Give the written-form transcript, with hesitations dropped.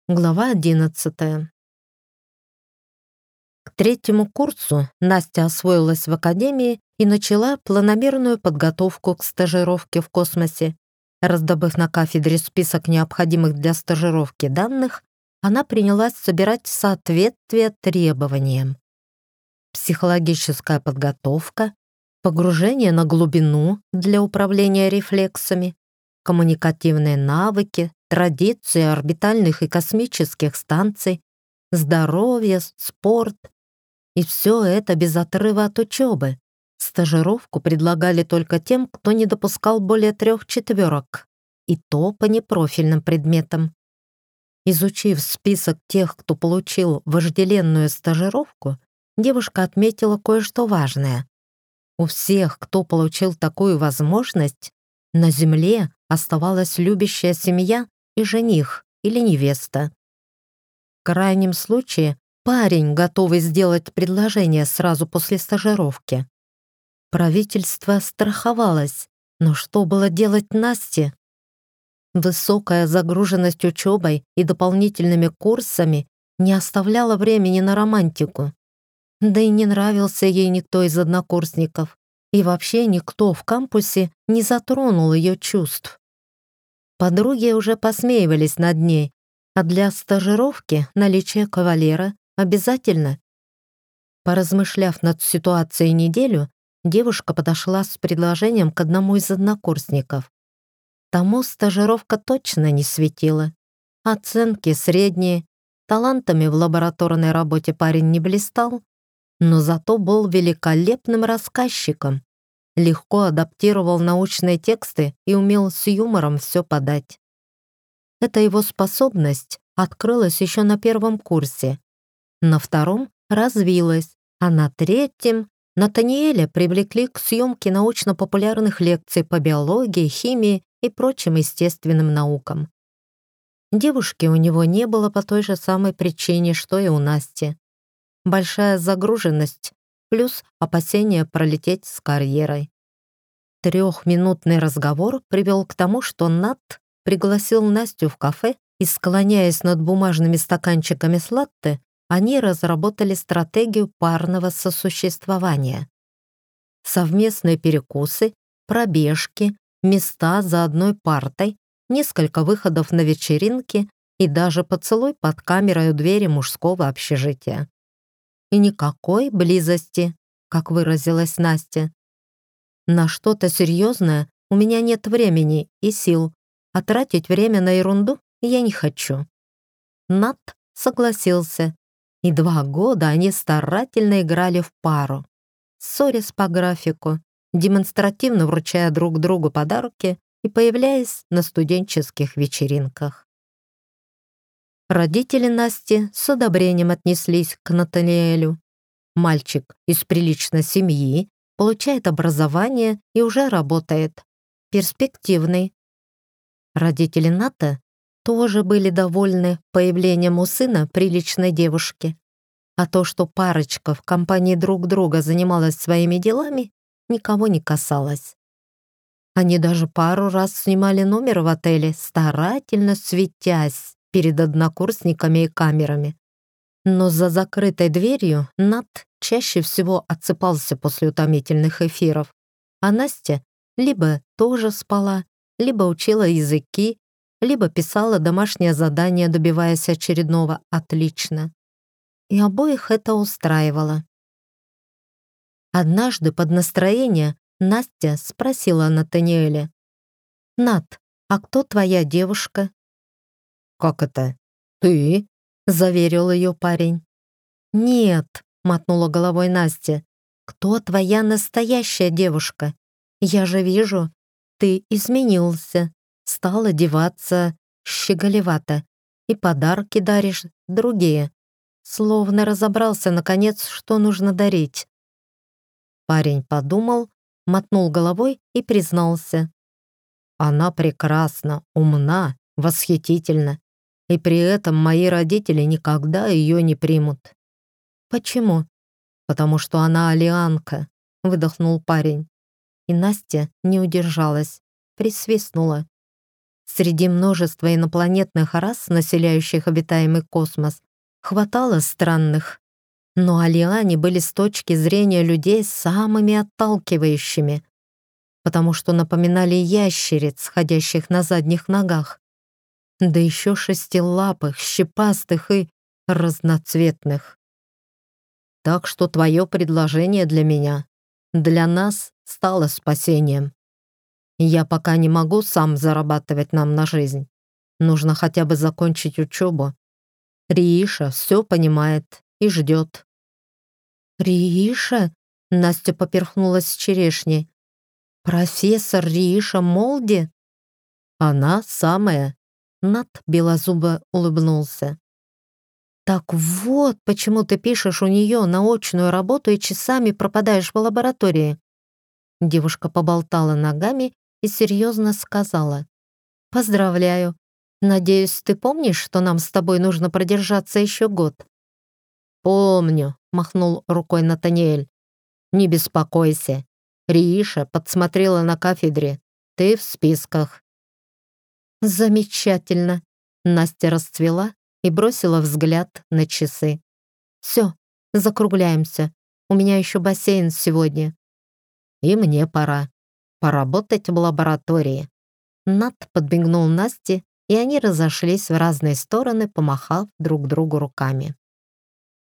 Глава 11. К третьему курсу Настя освоилась в академии и начала планомерную подготовку к стажировке в космосе. Раздобыв на кафедре список необходимых для стажировки данных, она принялась собирать соответствие требованиям. Психологическая подготовка, погружение на глубину для управления рефлексами, коммуникативные навыки, традиции орбитальных и космических станций, здоровье, спорт. И все это без отрыва от учебы. Стажировку предлагали только тем, кто не допускал более 3 четверок, и то по непрофильным предметам. Изучив список тех, кто получил вожделенную стажировку, девушка отметила кое-что важное. У всех, кто получил такую возможность, на Земле оставалась любящая семья и жених или невеста. В крайнем случае, парень, готовый сделать предложение сразу после стажировки. Правительство страховалось, но что было делать Насте? Высокая загруженность учебой и дополнительными курсами не оставляла времени на романтику. Да и не нравился ей никто из однокурсников, и вообще никто в кампусе не затронул ее чувств. Подруги уже посмеивались над ней, а для стажировки наличие кавалера обязательно. Поразмышляв над ситуацией неделю, девушка подошла с предложением к одному из однокурсников. Тому стажировка точно не светила. Оценки средние, талантами в лабораторной работе парень не блистал, но зато был великолепным рассказчиком, легко адаптировал научные тексты и умел с юмором все подать. Эта его способность открылась еще на 1 курсе, на 2 развилась, а на 3 Натаниэля привлекли к съемке научно-популярных лекций по биологии, химии и прочим естественным наукам. Девушки у него не было по той же самой причине, что и у Насти. Большая загруженность плюс опасение пролететь с карьерой. 3-минутный разговор привел к тому, что Нат пригласил Настю в кафе, и, склоняясь над бумажными стаканчиками с латте, они разработали стратегию парного сосуществования. Совместные перекусы, пробежки, места за одной партой, несколько выходов на вечеринки и даже поцелуй под камерой у двери мужского общежития. И никакой близости, как выразилась Настя. На что-то серьезное у меня нет времени и сил, а тратить время на ерунду я не хочу. Нат согласился, и 2 года они старательно играли в пару, ссорясь по графику, демонстративно вручая друг другу подарки и появляясь на студенческих вечеринках. Родители Насти с одобрением отнеслись к Натаниэлю. Мальчик из приличной семьи, получает образование и уже работает. Перспективный. Родители Ната тоже были довольны появлением у сына приличной девушки. А то, что парочка в компании друг друга занималась своими делами, никого не касалось. Они даже пару раз снимали номер в отеле, старательно светясь перед однокурсниками и камерами. Но за закрытой дверью Нат чаще всего отсыпался после утомительных эфиров, а Настя либо тоже спала, либо учила языки, либо писала домашнее задание, добиваясь очередного «отлично». И обоих это устраивало. Однажды под настроение Настя спросила Натаниэля: «Нат, а кто твоя девушка?» «Как это? Ты?» — заверил ее парень. «Нет», — мотнула головой Настя, «кто твоя настоящая девушка? Я же вижу, ты изменился, стал одеваться щеголевато и подарки даришь другие, словно разобрался, наконец, что нужно дарить». Парень подумал, мотнул головой и признался: «Она прекрасна, умна, восхитительна, и при этом мои родители никогда ее не примут». «Почему?» «Потому что она алианка», — выдохнул парень. И Настя не удержалась, присвистнула. Среди множества инопланетных рас, населяющих обитаемый космос, хватало странных. Но алиане были с точки зрения людей самыми отталкивающими, потому что напоминали ящериц, ходящих на задних ногах. Да еще шестилапых, щепастых и разноцветных. Так что твое предложение для меня, для нас, стало спасением. Я пока не могу сам зарабатывать нам на жизнь. Нужно хотя бы закончить учебу. Рииша все понимает и ждет. «Рииша?» — Настя поперхнулась с черешней. «Профессор Рииша Молди?» «Она самая». Нат белозубо улыбнулся. «Так вот, почему ты пишешь у нее научную работу и часами пропадаешь в лаборатории». Девушка поболтала ногами и серьезно сказала. «Поздравляю. Надеюсь, ты помнишь, что нам с тобой нужно продержаться еще год?» «Помню», — махнул рукой Натаниэль. «Не беспокойся. Рииша подсмотрела на кафедре. Ты в списках». «Замечательно!» Настя расцвела и бросила взгляд на часы. «Все, закругляемся. У меня еще бассейн сегодня». «И мне пора. Поработать в лаборатории». Нат подмигнул Насте, и они разошлись в разные стороны, помахав друг другу руками.